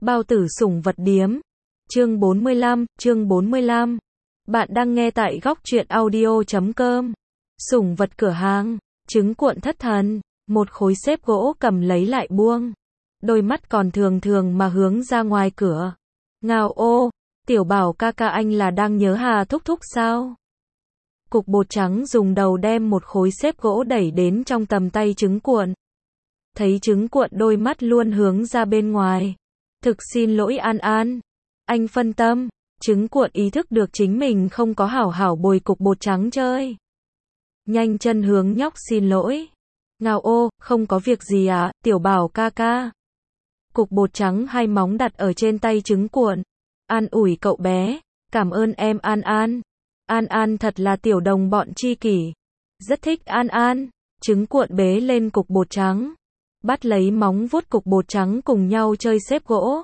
Bao tử sủng vật điếm. Chương 45. Bạn đang nghe tại góc truyện audio.com. Sủng vật cửa hàng. Trứng cuộn thất thần. Một khối xếp gỗ cầm lấy lại buông. Đôi mắt còn thường thường mà hướng ra ngoài cửa. Ngao ô, tiểu bảo ca ca anh là đang nhớ Hà thúc thúc sao? Cục bột trắng dùng đầu đem một khối xếp gỗ đẩy đến trong tầm tay trứng cuộn. Thấy trứng cuộn đôi mắt luôn hướng ra bên ngoài. Thực xin lỗi An An. Anh phân tâm. Trứng cuộn ý thức được chính mình không có hảo hảo bồi cục bột trắng chơi. Nhanh chân hướng nhóc xin lỗi. Ngao ô, không có việc gì à, tiểu bảo ca ca. Cục bột trắng hai móng đặt ở trên tay trứng cuộn. An ủi cậu bé. Cảm ơn em An An. An An thật là tiểu đồng bọn tri kỷ. Rất thích An An. Trứng cuộn bế lên cục bột trắng. Bắt lấy móng vuốt cục bột trắng cùng nhau chơi xếp gỗ.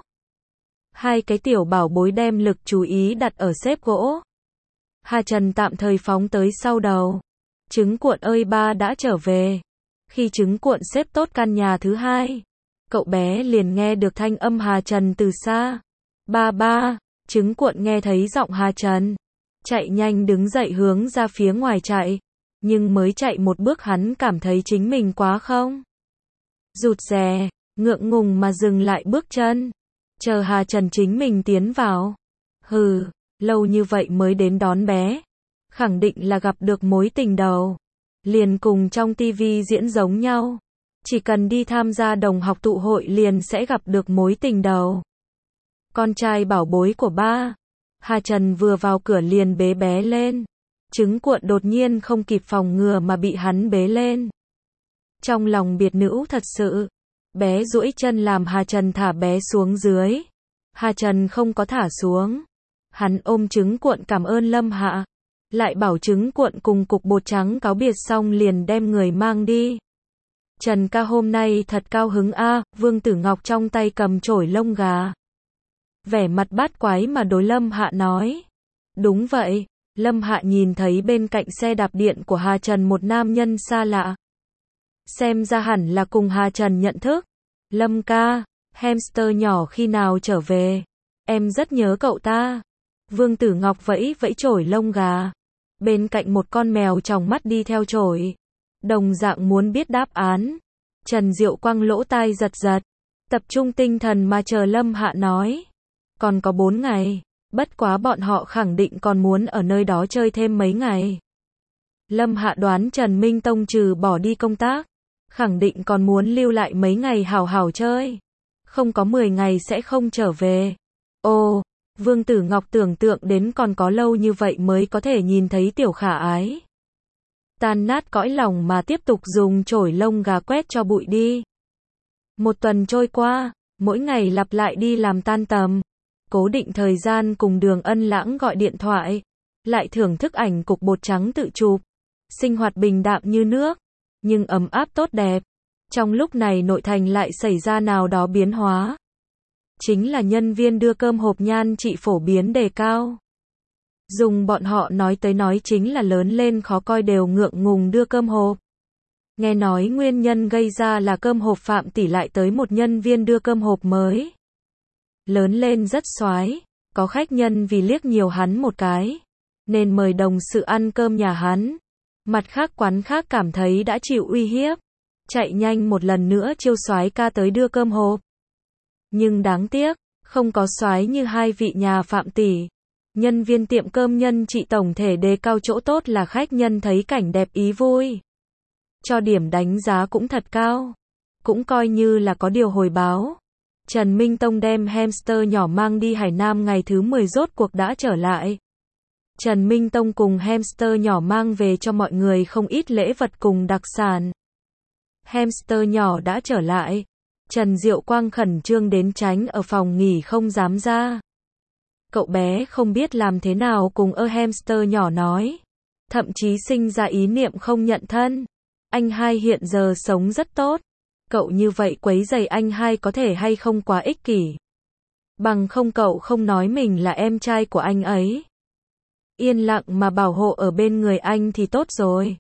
Hai cái tiểu bảo bối đem lực chú ý đặt ở xếp gỗ. Hà Trần tạm thời phóng tới sau đầu. Trứng cuộn ơi ba đã trở về. Khi trứng cuộn xếp tốt căn nhà thứ hai, cậu bé liền nghe được thanh âm Hà Trần từ xa. Ba ba, trứng cuộn nghe thấy giọng Hà Trần. Chạy nhanh đứng dậy hướng ra phía ngoài chạy. Nhưng mới chạy một bước hắn cảm thấy chính mình quá không rụt rè, ngượng ngùng mà dừng lại bước chân. Chờ Hà Trần chính mình tiến vào. Hừ, lâu như vậy mới đến đón bé. Khẳng định là gặp được mối tình đầu. Liền cùng trong tivi diễn giống nhau. Chỉ cần đi tham gia đồng học tụ hội liền sẽ gặp được mối tình đầu. Con trai bảo bối của ba. Hà Trần vừa vào cửa liền bế bé lên. Trứng cuộn đột nhiên không kịp phòng ngừa mà bị hắn bế lên. Trong lòng biệt nữ thật sự. Bé duỗi chân làm Hà Trần thả bé xuống dưới. Hà Trần không có thả xuống. Hắn ôm trứng cuộn cảm ơn Lâm Hạ. Lại bảo trứng cuộn cùng cục bột trắng cáo biệt xong liền đem người mang đi. Trần ca hôm nay thật cao hứng a. Vương Tử Ngọc trong tay cầm chổi lông gà. Vẻ mặt bát quái mà đối Lâm Hạ nói. Đúng vậy. Lâm Hạ nhìn thấy bên cạnh xe đạp điện của Hà Trần một nam nhân xa lạ. Xem ra hẳn là cùng Hà Trần nhận thức. Lâm ca, hamster nhỏ khi nào trở về? Em rất nhớ cậu ta. Vương Tử Ngọc vẫy vẫy chổi lông gà. Bên cạnh một con mèo tròng mắt đi theo chổi. Đồng dạng muốn biết đáp án. Trần Diệu Quang lỗ tai giật giật. Tập trung tinh thần mà chờ Lâm Hạ nói. Còn có 4 ngày. Bất quá bọn họ khẳng định còn muốn ở nơi đó chơi thêm mấy ngày. Lâm Hạ đoán Trần Minh Tông trừ bỏ đi công tác. Khẳng định còn muốn lưu lại mấy ngày hảo hảo chơi. Không có 10 ngày sẽ không trở về. Ồ, Vương Tử Ngọc tưởng tượng đến còn có lâu như vậy mới có thể nhìn thấy tiểu khả ái. Tan nát cõi lòng mà tiếp tục dùng chổi lông gà quét cho bụi đi. Một tuần trôi qua, mỗi ngày lặp lại đi làm tan tầm. Cố định thời gian cùng Đường Ân Lãng gọi điện thoại. Lại thưởng thức ảnh cục bột trắng tự chụp. Sinh hoạt bình đạm như nước. Nhưng ấm áp tốt đẹp. Trong lúc này nội thành lại xảy ra nào đó biến hóa. Chính là nhân viên đưa cơm hộp nhan trị phổ biến đề cao. Dùng bọn họ nói tới nói chính là lớn lên khó coi đều ngượng ngùng đưa cơm hộp. Nghe nói nguyên nhân gây ra là cơm hộp Phạm tỷ lại tới một nhân viên đưa cơm hộp mới. Lớn lên rất xoái, có khách nhân vì liếc nhiều hắn một cái, nên mời đồng sự ăn cơm nhà hắn. Mặt khác quán khác cảm thấy đã chịu uy hiếp, chạy nhanh một lần nữa chiêu soái ca tới đưa cơm hộp. Nhưng đáng tiếc, không có soái như hai vị nhà Phạm tỷ. Nhân viên tiệm cơm nhân trị tổng thể đề cao chỗ tốt là khách nhân thấy cảnh đẹp ý vui. Cho điểm đánh giá cũng thật cao. Cũng coi như là có điều hồi báo. Trần Minh Tông đem hamster nhỏ mang đi Hải Nam ngày thứ 10 rốt cuộc đã trở lại. Trần Minh Tông cùng hamster nhỏ mang về cho mọi người không ít lễ vật cùng đặc sản. Hamster nhỏ đã trở lại. Trần Diệu Quang khẩn trương đến tránh ở phòng nghỉ không dám ra. Cậu bé không biết làm thế nào cùng hamster nhỏ nói. Thậm chí sinh ra ý niệm không nhận thân. Anh hai hiện giờ sống rất tốt. Cậu như vậy quấy rầy anh hai có thể hay không quá ích kỷ. Bằng không cậu không nói mình là em trai của anh ấy. Yên lặng mà bảo hộ ở bên người anh thì tốt rồi.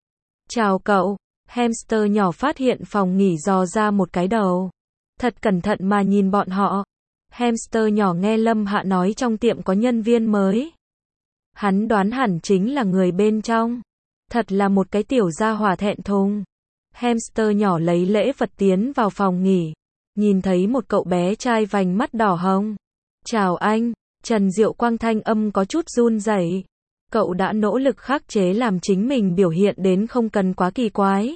Chào cậu. Hamster nhỏ phát hiện phòng nghỉ dò ra một cái đầu. Thật cẩn thận mà nhìn bọn họ. Hamster nhỏ nghe Lâm Hạ nói trong tiệm có nhân viên mới. Hắn đoán hẳn chính là người bên trong. Thật là một cái tiểu gia hỏa thẹn thùng. Hamster nhỏ lấy lễ vật tiến vào phòng nghỉ. Nhìn thấy một cậu bé trai vành mắt đỏ hồng. Chào anh, Trần Diệu Quang thanh âm có chút run rẩy. Cậu đã nỗ lực khắc chế làm chính mình biểu hiện đến không cần quá kỳ quái.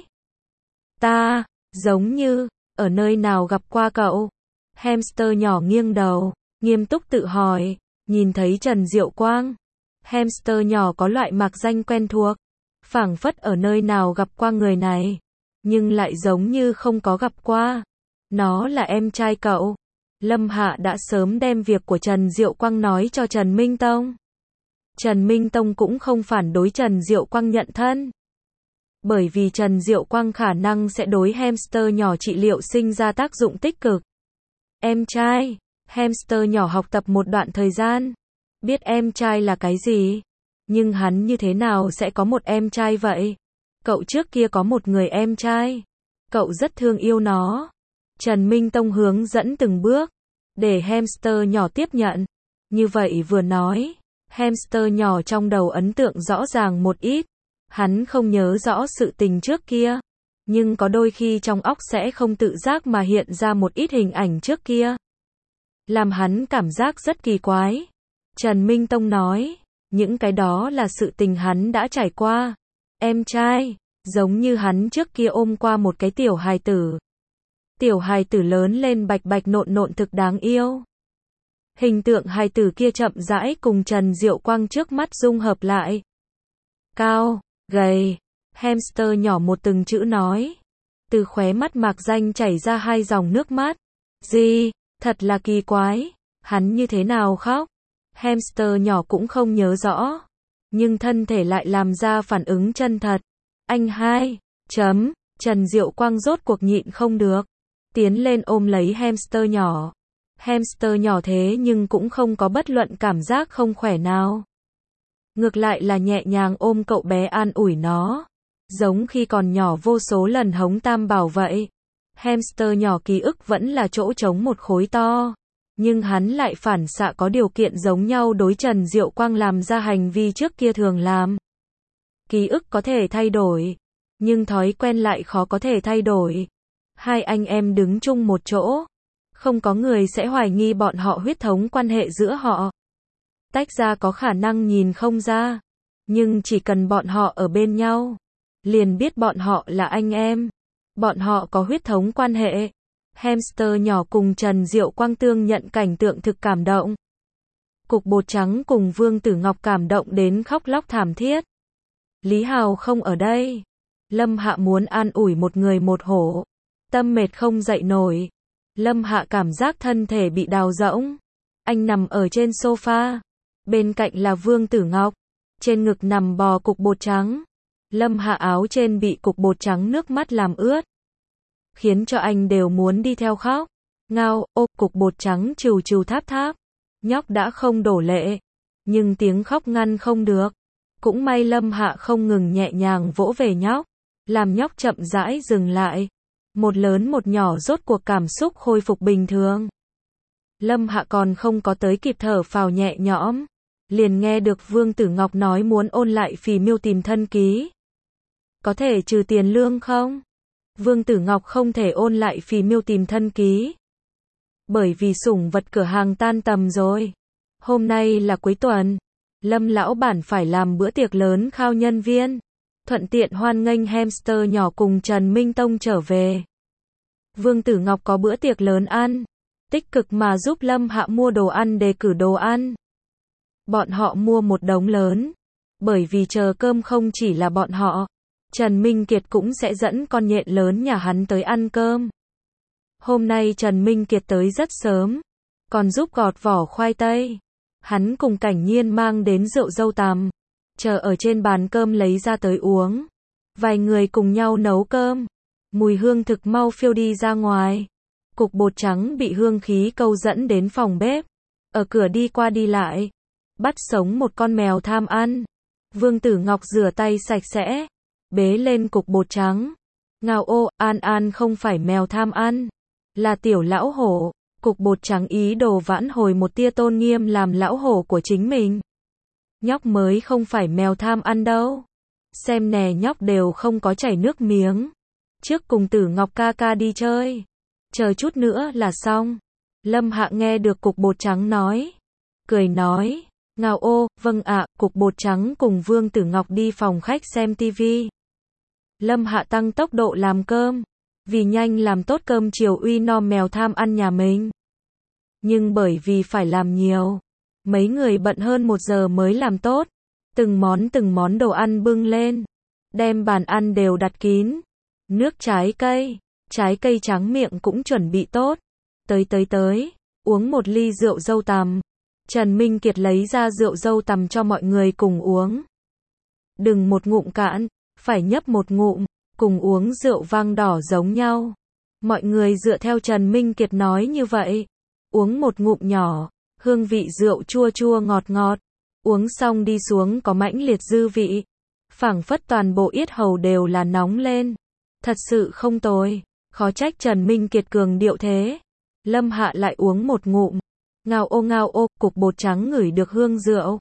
Ta, giống như, ở nơi nào gặp qua cậu? Hamster nhỏ nghiêng đầu, nghiêm túc tự hỏi, nhìn thấy Trần Diệu Quang. Hamster nhỏ có loại mạc danh quen thuộc, phảng phất ở nơi nào gặp qua người này, nhưng lại giống như không có gặp qua. Nó là em trai cậu. Lâm Hạ đã sớm đem việc của Trần Diệu Quang nói cho Trần Minh Tông. Trần Minh Tông cũng không phản đối Trần Diệu Quang nhận thân. Bởi vì Trần Diệu Quang khả năng sẽ đối hamster nhỏ trị liệu sinh ra tác dụng tích cực. Em trai, hamster nhỏ học tập một đoạn thời gian. Biết em trai là cái gì? Nhưng hắn như thế nào sẽ có một em trai vậy? Cậu trước kia có một người em trai. Cậu rất thương yêu nó. Trần Minh Tông hướng dẫn từng bước, để hamster nhỏ tiếp nhận. Như vậy vừa nói, hamster nhỏ trong đầu ấn tượng rõ ràng một ít. Hắn không nhớ rõ sự tình trước kia, nhưng có đôi khi trong óc sẽ không tự giác mà hiện ra một ít hình ảnh trước kia. Làm hắn cảm giác rất kỳ quái. Trần Minh Tông nói, những cái đó là sự tình hắn đã trải qua. Em trai, giống như hắn trước kia ôm qua một cái tiểu hài tử. Tiểu hài tử lớn lên bạch bạch nộn nộn thực đáng yêu. Hình tượng hài tử kia chậm rãi cùng Trần Diệu Quang trước mắt dung hợp lại. Cao, gầy, hamster nhỏ một từng chữ nói. Từ khóe mắt mạc danh chảy ra 2 dòng nước mắt. Gì, thật là kỳ quái. Hắn như thế nào khóc? Hamster nhỏ cũng không nhớ rõ. Nhưng thân thể lại làm ra phản ứng chân thật. Anh hai, Trần Diệu Quang rốt cuộc nhịn không được. Tiến lên ôm lấy hamster nhỏ. Hamster nhỏ thế nhưng cũng không có bất luận cảm giác không khỏe nào. Ngược lại là nhẹ nhàng ôm cậu bé an ủi nó. Giống khi còn nhỏ vô số lần hống Tam Bảo vậy. Hamster nhỏ ký ức vẫn là chỗ trống một khối to. Nhưng hắn lại phản xạ có điều kiện giống nhau đối Trần Diệu Quang làm ra hành vi trước kia thường làm. Ký ức có thể thay đổi, nhưng thói quen lại khó có thể thay đổi. Hai anh em đứng chung một chỗ. Không có người sẽ hoài nghi bọn họ huyết thống quan hệ giữa họ. Tách ra có khả năng nhìn không ra. Nhưng chỉ cần bọn họ ở bên nhau, liền biết bọn họ là anh em. Bọn họ có huyết thống quan hệ. Hamster nhỏ cùng Trần Diệu Quang tương nhận cảnh tượng thực cảm động. Cục bột trắng cùng Vương Tử Ngọc cảm động đến khóc lóc thảm thiết. Lý Hào không ở đây. Lâm Hạ muốn an ủi một người một hổ. Tâm mệt không dậy nổi. Lâm Hạ cảm giác thân thể bị đào rỗng. Anh nằm ở trên sofa. Bên cạnh là Vương Tử Ngọc. Trên ngực nằm bò cục bột trắng. Lâm Hạ áo trên bị cục bột trắng nước mắt làm ướt. Khiến cho anh đều muốn đi theo khóc. Ngao, ô, cục bột trắng trừu trừu tháp tháp. Nhóc đã không đổ lệ. Nhưng tiếng khóc ngăn không được. Cũng may Lâm Hạ không ngừng nhẹ nhàng vỗ về nhóc. Làm nhóc chậm rãi dừng lại. Một lớn một nhỏ rốt cuộc cảm xúc khôi phục bình thường. Lâm Hạ còn không có tới kịp thở phào nhẹ nhõm. Liền nghe được Vương Tử Ngọc nói muốn ôn lại Phì Miêu tìm thân ký. Có thể trừ tiền lương không? Vương Tử Ngọc không thể ôn lại Phì Miêu tìm thân ký. Bởi vì sủng vật cửa hàng tan tầm rồi. Hôm nay là cuối tuần. Lâm lão bản phải làm bữa tiệc lớn khao nhân viên. Thuận tiện hoan nghênh hamster nhỏ cùng Trần Minh Tông trở về. Vương Tử Ngọc có bữa tiệc lớn ăn. Tích cực mà giúp Lâm Hạ mua đồ ăn đề cử đồ ăn. Bọn họ mua một đống lớn. Bởi vì chờ cơm không chỉ là bọn họ. Trần Minh Kiệt cũng sẽ dẫn con nhện lớn nhà hắn tới ăn cơm. Hôm nay Trần Minh Kiệt tới rất sớm. Còn giúp gọt vỏ khoai tây. Hắn cùng Cảnh Nhiên mang đến rượu dâu tằm. Chờ ở trên bàn cơm lấy ra tới uống. Vài người cùng nhau nấu cơm. Mùi hương thực mau phiêu đi ra ngoài. Cục bột trắng bị hương khí câu dẫn đến phòng bếp. Ở cửa đi qua đi lại. Bắt sống một con mèo tham ăn. Vương Tử Ngọc rửa tay sạch sẽ. Bế lên cục bột trắng. Ngao ô, An An không phải mèo tham ăn. Là tiểu lão hổ. Cục bột trắng ý đồ vãn hồi một tia tôn nghiêm làm lão hổ của chính mình. Nhóc mới không phải mèo tham ăn đâu. Xem nè, nhóc đều không có chảy nước miếng. Trước cùng Tử Ngọc ca ca đi chơi. Chờ chút nữa là xong. Lâm Hạ nghe được cục bột trắng nói. Cười nói. Ngao ô, vâng ạ, cục bột trắng cùng Vương Tử Ngọc đi phòng khách xem tivi. Lâm Hạ tăng tốc độ làm cơm. Vì nhanh làm tốt cơm chiều uy no mèo tham ăn nhà mình. Nhưng bởi vì phải làm nhiều. Mấy người bận hơn 1 giờ mới làm tốt. Từng món đồ ăn bưng lên. Đem bàn ăn đều đặt kín. Nước trái cây trắng miệng cũng chuẩn bị tốt. Tới, uống một ly rượu dâu tằm. Trần Minh Kiệt lấy ra rượu dâu tằm cho mọi người cùng uống. Đừng một ngụm cạn, phải nhấp một ngụm, cùng uống rượu vang đỏ giống nhau. Mọi người dựa theo Trần Minh Kiệt nói như vậy. Uống một ngụm nhỏ, hương vị rượu chua chua ngọt ngọt. Uống xong đi xuống có mãnh liệt dư vị. Phảng phất toàn bộ yết hầu đều là nóng lên. Thật sự không tồi, khó trách Trần Minh Kiệt cường điệu thế. Lâm Hạ lại uống một ngụm. Ngao ô, cục bột trắng ngửi được hương rượu.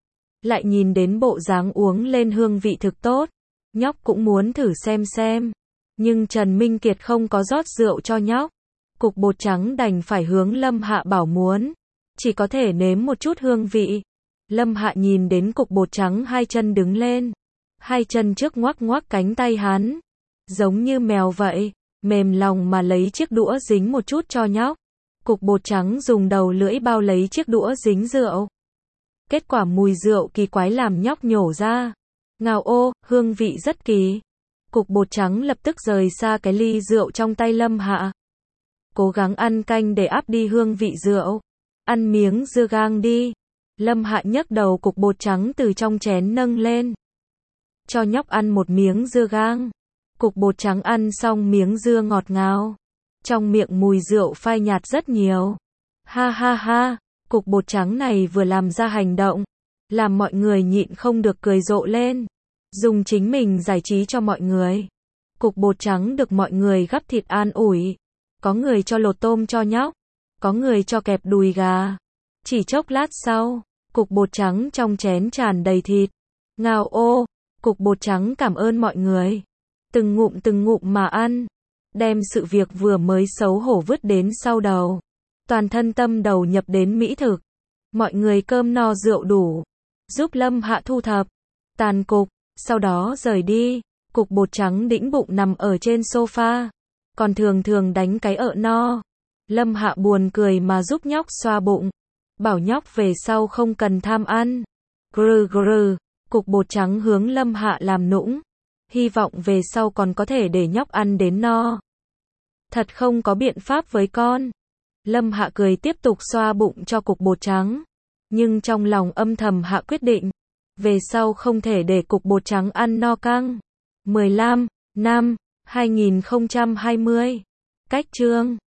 Lại nhìn đến bộ dáng uống lên hương vị thực tốt. Nhóc cũng muốn thử xem. Nhưng Trần Minh Kiệt không có rót rượu cho nhóc. Cục bột trắng đành phải hướng Lâm Hạ bảo muốn. Chỉ có thể nếm một chút hương vị. Lâm Hạ nhìn đến cục bột trắng hai chân đứng lên. Hai chân trước ngoắc ngoắc cánh tay hắn. Giống như mèo vậy. Mềm lòng mà lấy chiếc đũa dính một chút cho nhóc. Cục bột trắng dùng đầu lưỡi bao lấy chiếc đũa dính rượu. Kết quả mùi rượu kỳ quái làm nhóc nhổ ra. Ngao ô, hương vị rất kỳ. Cục bột trắng lập tức rời xa cái ly rượu trong tay Lâm Hạ. Cố gắng ăn canh để áp đi hương vị rượu. Ăn miếng dưa gang đi. Lâm Hạ nhấc đầu cục bột trắng từ trong chén nâng lên. Cho nhóc ăn một miếng dưa gang. Cục bột trắng ăn xong miếng dưa ngọt ngào. Trong miệng mùi rượu phai nhạt rất nhiều. Ha, cục bột trắng này vừa làm ra hành động. Làm mọi người nhịn không được cười rộ lên. Dùng chính mình giải trí cho mọi người. Cục bột trắng được mọi người gắp thịt an ủi. Có người cho lột tôm cho nhóc. Có người cho kẹp đùi gà. Chỉ chốc lát sau, cục bột trắng trong chén tràn đầy thịt. Ngao ô, cục bột trắng cảm ơn mọi người. Từng ngụm mà ăn. Đem sự việc vừa mới xấu hổ vứt đến sau đầu. Toàn thân tâm đầu nhập đến mỹ thực. Mọi người cơm no rượu đủ. Giúp Lâm Hạ thu thập. Tàn cục, sau đó rời đi. Cục bột trắng đĩnh bụng nằm ở trên sofa. Còn thường đánh cái ợ no. Lâm Hạ buồn cười mà giúp nhóc xoa bụng. Bảo nhóc về sau không cần tham ăn. Grr, cục bột trắng hướng Lâm Hạ làm nũng. Hy vọng về sau còn có thể để nhóc ăn đến no. Thật không có biện pháp với con. Lâm Hạ cười tiếp tục xoa bụng cho cục bột trắng. Nhưng trong lòng âm thầm hạ quyết định. Về sau không thể để cục bột trắng ăn no căng. 15 năm 2020. Cách chương